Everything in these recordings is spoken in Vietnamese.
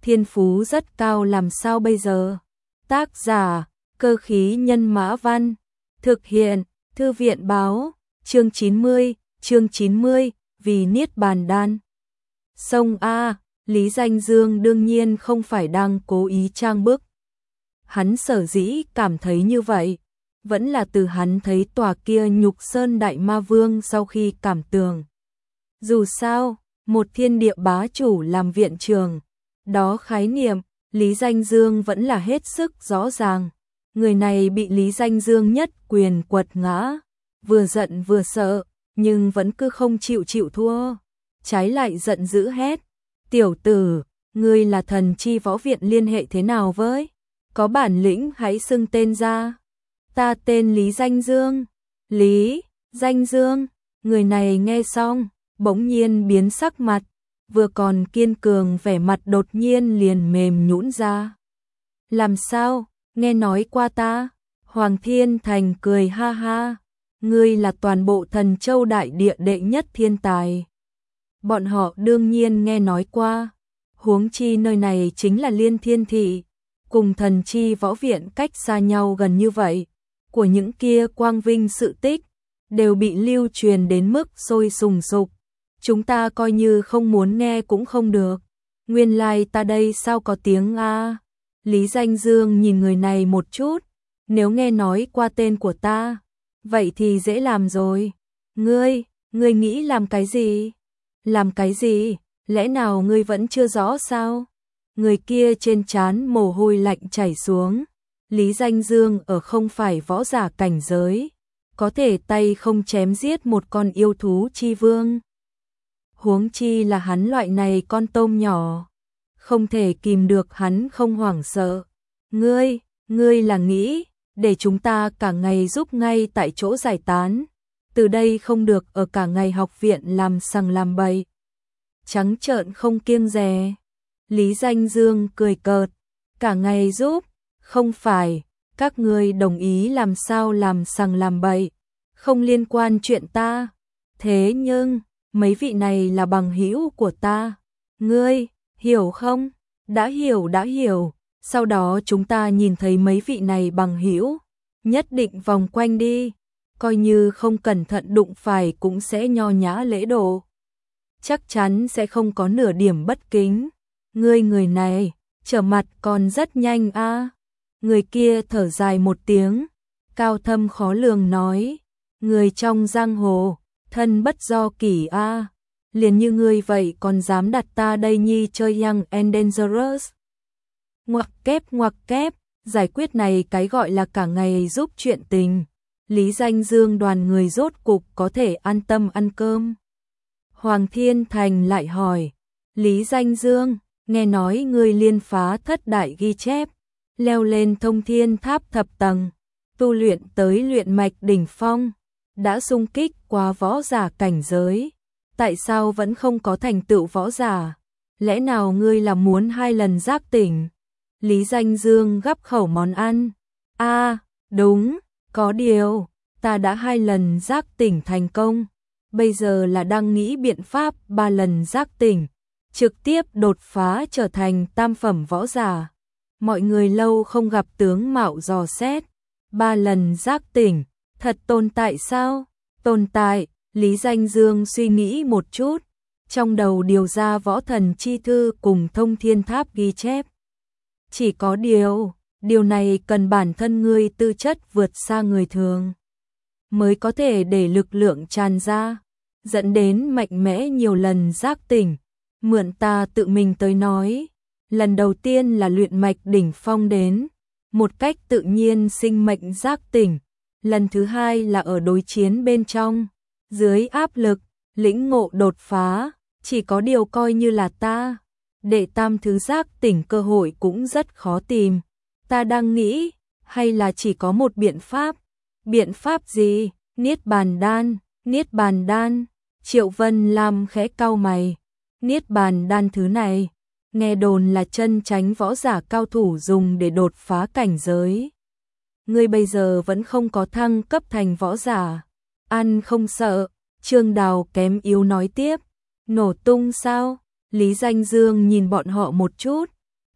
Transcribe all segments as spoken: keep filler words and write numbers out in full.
thiên phú rất cao làm sao bây giờ? Tác giả, Cơ khí nhân mã văn. Thực hiện, Thư viện báo, chương chín mươi, chương chín mươi, vì Niết Bàn Đan. Sông A, Lý Danh Dương đương nhiên không phải đang cố ý trang bức. Hắn sở dĩ cảm thấy như vậy, vẫn là từ hắn thấy tòa kia Nhục Sơn Đại Ma Vương sau khi cảm tưởng. Dù sao, một thiên địa bá chủ làm viện trường, đó khái niệm, Lý Danh Dương vẫn là hết sức rõ ràng. Người này bị Lý Danh Dương nhất quyền quật ngã, vừa giận vừa sợ, nhưng vẫn cứ không chịu chịu thua. Trái lại giận dữ hét, tiểu tử, ngươi là thần chi võ viện liên hệ thế nào với? Có bản lĩnh hãy xưng tên ra. Ta tên Lý Danh Dương. Lý Danh Dương, người này nghe xong, bỗng nhiên biến sắc mặt, vừa còn kiên cường vẻ mặt đột nhiên liền mềm nhũn ra. Làm sao, nghe nói qua ta? Hoàng Thiên Thành cười ha ha, ngươi là toàn bộ Thần Châu đại địa đệ nhất thiên tài. Bọn họ đương nhiên nghe nói qua, huống chi nơi này chính là Liên Thiên Thị, cùng Thần Chi võ viện cách xa nhau gần như vậy, của những kia quang vinh sự tích, đều bị lưu truyền đến mức sôi sùng sục. Chúng ta coi như không muốn nghe cũng không được. Nguyên lai ta đây sao có tiếng a? Lý Danh Dương nhìn người này một chút, nếu nghe nói qua tên của ta, vậy thì dễ làm rồi. Ngươi, ngươi nghĩ làm cái gì? Làm cái gì? Lẽ nào ngươi vẫn chưa rõ sao? Người kia trên trán mồ hôi lạnh chảy xuống. Lý Danh Dương ở không phải võ giả cảnh giới, có thể tay không chém giết một con yêu thú chi vương. Huống chi là hắn loại này con tôm nhỏ, không thể kìm được hắn không hoảng sợ. Ngươi, ngươi là nghĩ, để chúng ta cả ngày giúp ngay tại chỗ giải tán, từ đây không được ở cả ngày học viện làm sằng làm bậy. Trắng trợn không kiêng dè. Lý Danh Dương cười cợt, cả ngày giúp, không phải, các ngươi đồng ý làm sao làm sằng làm bậy, không liên quan chuyện ta. Thế nhưng, mấy vị này là bằng hữu của ta, ngươi, hiểu không? Đã hiểu đã hiểu, sau đó chúng ta nhìn thấy mấy vị này bằng hữu, nhất định vòng quanh đi, coi như không cẩn thận đụng phải cũng sẽ nho nhã lễ độ. Chắc chắn sẽ không có nửa điểm bất kính. Ngươi người này, trở mặt còn rất nhanh a. À. Người kia thở dài một tiếng, cao thâm khó lường nói, người trong giang hồ, thân bất do kỷ a. À. Liền như ngươi vậy còn dám đặt ta đây nhi chơi Young and Dangerous. Ngoặc kép ngoặc kép, giải quyết này cái gọi là cả ngày giúp chuyện tình. Lý Danh Dương đoàn người rốt cục có thể an tâm ăn cơm. Hoàng Thiên Thành lại hỏi, Lý Danh Dương, nghe nói ngươi liên phá thất đại ghi chép, leo lên thông thiên tháp thập tầng, tu luyện tới luyện mạch đỉnh phong, đã xung kích qua võ giả cảnh giới. Tại sao vẫn không có thành tựu võ giả? Lẽ nào ngươi là muốn hai lần giác tỉnh? Lý Danh Dương gắp khẩu món ăn. A, à, đúng, có điều, ta đã hai lần giác tỉnh thành công, bây giờ là đang nghĩ biện pháp ba lần giác tỉnh, trực tiếp đột phá trở thành tam phẩm võ giả. Mọi người lâu không gặp tướng mạo dò xét, ba lần giác tỉnh, thật tồn tại sao? Tồn tại. Lý Danh Dương suy nghĩ một chút, trong đầu điều ra võ thần chi thư cùng thông thiên tháp ghi chép. Chỉ có điều, điều này cần bản thân ngươi tư chất vượt xa người thường, mới có thể để lực lượng tràn ra, dẫn đến mạnh mẽ nhiều lần giác tỉnh. Mượn ta tự mình tới nói, lần đầu tiên là luyện mạch đỉnh phong đến, một cách tự nhiên sinh mệnh giác tỉnh, lần thứ hai là ở đối chiến bên trong. Dưới áp lực, lĩnh ngộ đột phá, chỉ có điều coi như là ta, đệ tam thứ giác tỉnh cơ hội cũng rất khó tìm. Ta đang nghĩ, hay là chỉ có một biện pháp. Biện pháp gì? Niết Bàn Đan, Niết Bàn Đan. Triệu Vân Lam khẽ cau mày. Niết Bàn Đan thứ này, nghe đồn là chân chánh võ giả cao thủ dùng để đột phá cảnh giới. Ngươi bây giờ vẫn không có thăng cấp thành võ giả. Ăn không sợ, Trương Đào kém yếu nói tiếp. Nổ tung sao? Lý Danh Dương nhìn bọn họ một chút,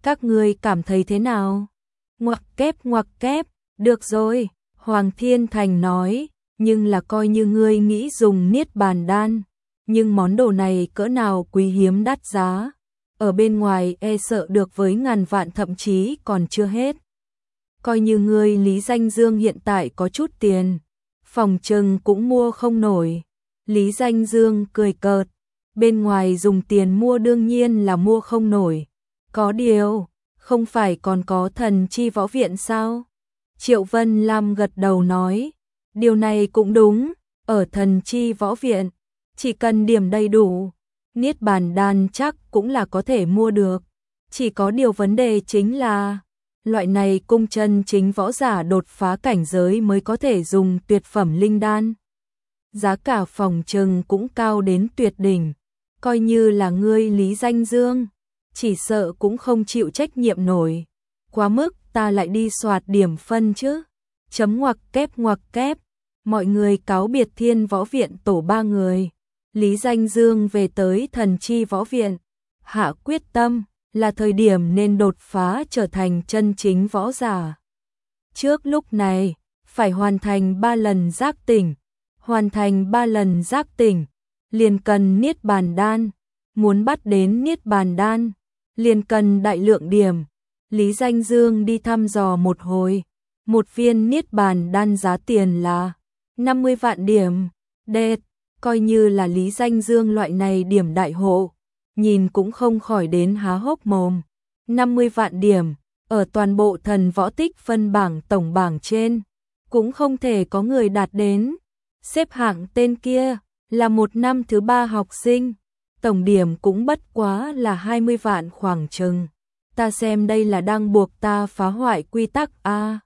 Các ngươi cảm thấy thế nào? Ngoặc kép ngoặc kép, được rồi, Hoàng Thiên Thành nói, nhưng là coi như ngươi nghĩ dùng Niết Bàn Đan, nhưng món đồ này cỡ nào quý hiếm đắt giá, ở bên ngoài e sợ được với ngàn vạn thậm chí còn chưa hết. Coi như ngươi Lý Danh Dương hiện tại có chút tiền, phòng trừng cũng mua không nổi. Lý Danh Dương cười cợt, bên ngoài dùng tiền mua đương nhiên là mua không nổi. Có điều, không phải còn có Thần Chi Võ Viện sao? Triệu Vân Lam gật đầu nói, điều này cũng đúng, ở Thần Chi Võ Viện, chỉ cần điểm đầy đủ, Niết Bàn Đan chắc cũng là có thể mua được. Chỉ có điều vấn đề chính là, loại này cung chân chính võ giả đột phá cảnh giới mới có thể dùng tuyệt phẩm linh đan. Giá cả phòng trừng cũng cao đến tuyệt đỉnh, coi như là ngươi Lý Danh Dương, chỉ sợ cũng không chịu trách nhiệm nổi. Quá mức ta lại đi soạt điểm phân chứ. Chấm ngoặc kép ngoặc kép, mọi người cáo biệt Thiên Võ Viện tổ ba người. Lý Danh Dương về tới Thần Chi Võ Viện, hạ quyết tâm là thời điểm nên đột phá trở thành chân chính võ giả. Trước lúc này, phải hoàn thành ba lần giác tỉnh, hoàn thành ba lần giác tỉnh, liền cần Niết Bàn Đan, muốn bắt đến Niết Bàn Đan, liền cần đại lượng điểm. Lý Danh Dương đi thăm dò một hồi, một viên Niết Bàn Đan giá tiền là năm mươi vạn điểm, đệt, coi như là Lý Danh Dương loại này điểm đại hộ, nhìn cũng không khỏi đến há hốc mồm. năm mươi vạn điểm, ở toàn bộ thần võ tích phân bảng tổng bảng trên, cũng không thể có người đạt đến. Xếp hạng tên kia là một năm thứ ba học sinh, tổng điểm cũng bất quá là hai mươi vạn khoảng chừng. Ta xem đây là đang buộc ta phá hoại quy tắc a.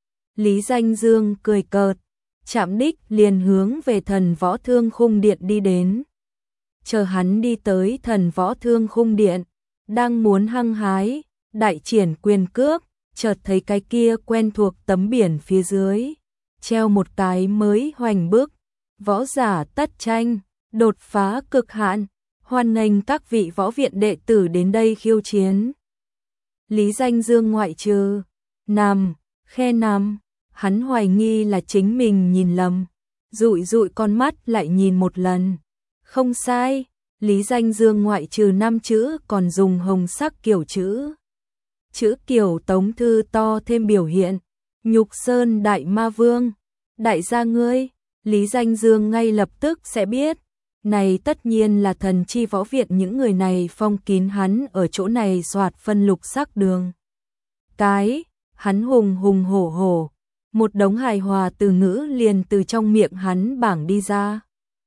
Lý Danh Dương cười cợt, chạm đích liền hướng về Thần Võ Thương Khung Điện đi đến. Chờ hắn đi tới Thần Võ Thương Khung Điện, đang muốn hăng hái, đại triển quyền cước, chợt thấy cái kia quen thuộc tấm biển phía dưới, treo một cái mới hoành bức, võ giả tất tranh, đột phá cực hạn, hoan nghênh các vị võ viện đệ tử đến đây khiêu chiến. Lý Danh Dương ngoại trừ, nằm, khe nằm, hắn hoài nghi là chính mình nhìn lầm, dụi dụi con mắt lại nhìn một lần. Không sai, Lý Danh Dương ngoại trừ năm chữ còn dùng hồng sắc kiểu chữ. Chữ kiểu Tống Thư to thêm biểu hiện, Nhục Sơn Đại Ma Vương, đại gia ngươi, Lý Danh Dương ngay lập tức sẽ biết. Này tất nhiên là Thần Chi Võ Viện, những người này phong kín hắn ở chỗ này soạt phân lục sắc đường. Cái, hắn hùng hùng hổ hổ, một đống hài hòa từ ngữ liền từ trong miệng hắn bảng đi ra.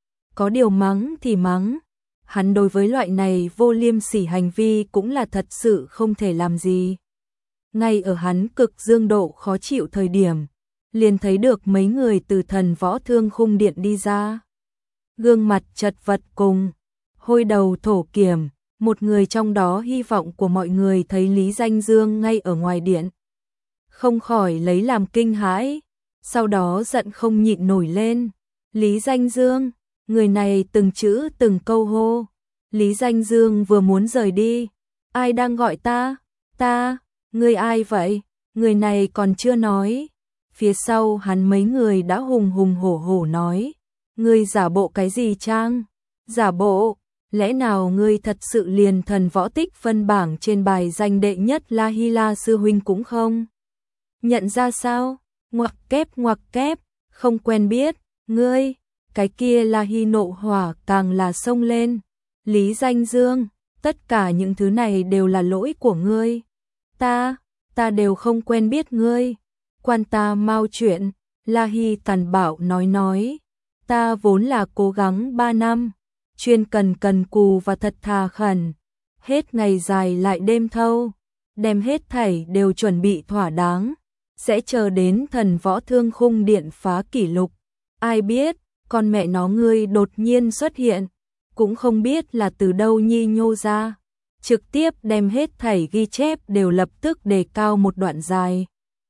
Có điều mắng thì mắng, hắn đối với loại này vô liêm sỉ hành vi cũng là thật sự không thể làm gì. Ngay ở hắn cực dương độ khó chịu thời điểm, liền thấy được mấy người từ Thần Võ Thương Khung Điện đi ra. Gương mặt chật vật cùng hôi đầu thổ kiểm, một người trong đó hy vọng của mọi người thấy Lý Danh Dương ngay ở ngoài điện, không khỏi lấy làm kinh hãi, sau đó giận không nhịn nổi lên. Lý Danh Dương, người này từng chữ từng câu hô. Lý Danh Dương vừa muốn rời đi, ai đang gọi ta? Ta, người ai vậy? Người này còn chưa nói, phía sau hắn mấy người đã hùng hùng hổ hổ nói. Ngươi giả bộ cái gì Trang? Giả bộ, lẽ nào ngươi thật sự liền thần võ tích phân bảng trên bài danh đệ nhất La Hy La sư huynh cũng không? Nhận ra sao? Ngoặc kép ngoặc kép, không quen biết, ngươi, cái kia La Hy nộ hỏa càng là xông lên. Lý Danh Dương, tất cả những thứ này đều là lỗi của ngươi. Ta, ta đều không quen biết ngươi. Quan ta mau chuyện, La Hy tàn bạo nói nói. Ta vốn là cố gắng ba năm, chuyên cần cần cù và thật thà khẩn, hết ngày dài lại đêm thâu, đem hết thảy đều chuẩn bị thỏa đáng, sẽ chờ đến Thần Võ Thương Khung Điện phá kỷ lục. Ai biết, con mẹ nó ngươi đột nhiên xuất hiện, cũng không biết là từ đâu nhi nhô ra, trực tiếp đem hết thảy ghi chép đều lập tức đề cao một đoạn dài.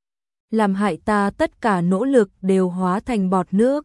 Làm hại ta tất cả nỗ lực đều hóa thành bọt nước.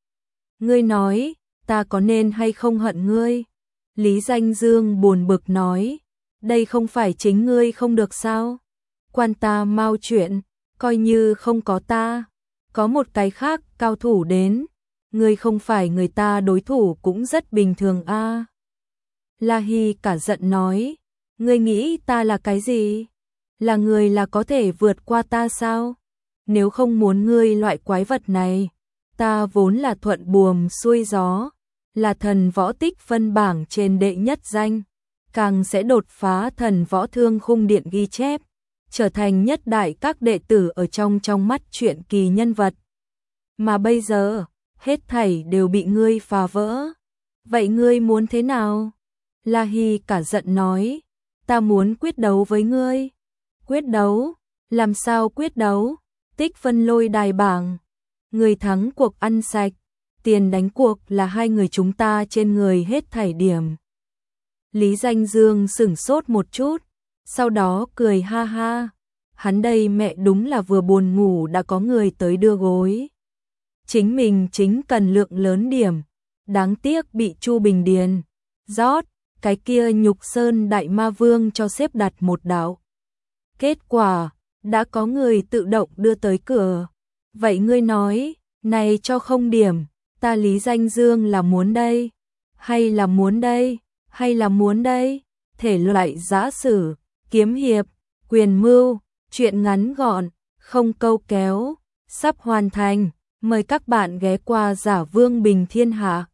Ngươi nói, ta có nên hay không hận ngươi? Lý Danh Dương buồn bực nói, đây không phải chính ngươi không được sao? Quan ta mau chuyện, coi như không có ta, có một cái khác cao thủ đến, ngươi không phải người ta đối thủ cũng rất bình thường a. À. La Hy cả giận nói, ngươi nghĩ ta là cái gì? Là người là có thể vượt qua ta sao? Nếu không muốn ngươi loại quái vật này, ta vốn là thuận buồm xuôi gió, là thần võ tích phân bảng trên đệ nhất danh, càng sẽ đột phá thần võ thương khung điện ghi chép, trở thành nhất đại các đệ tử ở trong trong mắt truyện kỳ nhân vật. Mà bây giờ, hết thảy đều bị ngươi phá vỡ. Vậy ngươi muốn thế nào? La Hy cả giận nói, ta muốn quyết đấu với ngươi. Quyết đấu? Làm sao quyết đấu? Tích phân lôi đài bảng. Người thắng cuộc ăn sạch, tiền đánh cuộc là hai người chúng ta trên người hết thảy điểm. Lý Danh Dương sửng sốt một chút, sau đó cười ha ha. Hắn đây mẹ đúng là vừa buồn ngủ đã có người tới đưa gối. Chính mình chính cần lượng lớn điểm, đáng tiếc bị Chu Bình Điền rót, cái kia Nhục Sơn Đại Ma Vương cho xếp đặt một đạo. Kết quả, đã có người tự động đưa tới cửa. Vậy ngươi nói, này cho không điểm, ta Lý Danh Dương là muốn đây, hay là muốn đây, hay là muốn đây, thể loại giã sử, kiếm hiệp, quyền mưu, chuyện ngắn gọn, không câu kéo, sắp hoàn thành, mời các bạn ghé qua Giả Vương Bình Thiên Hạ.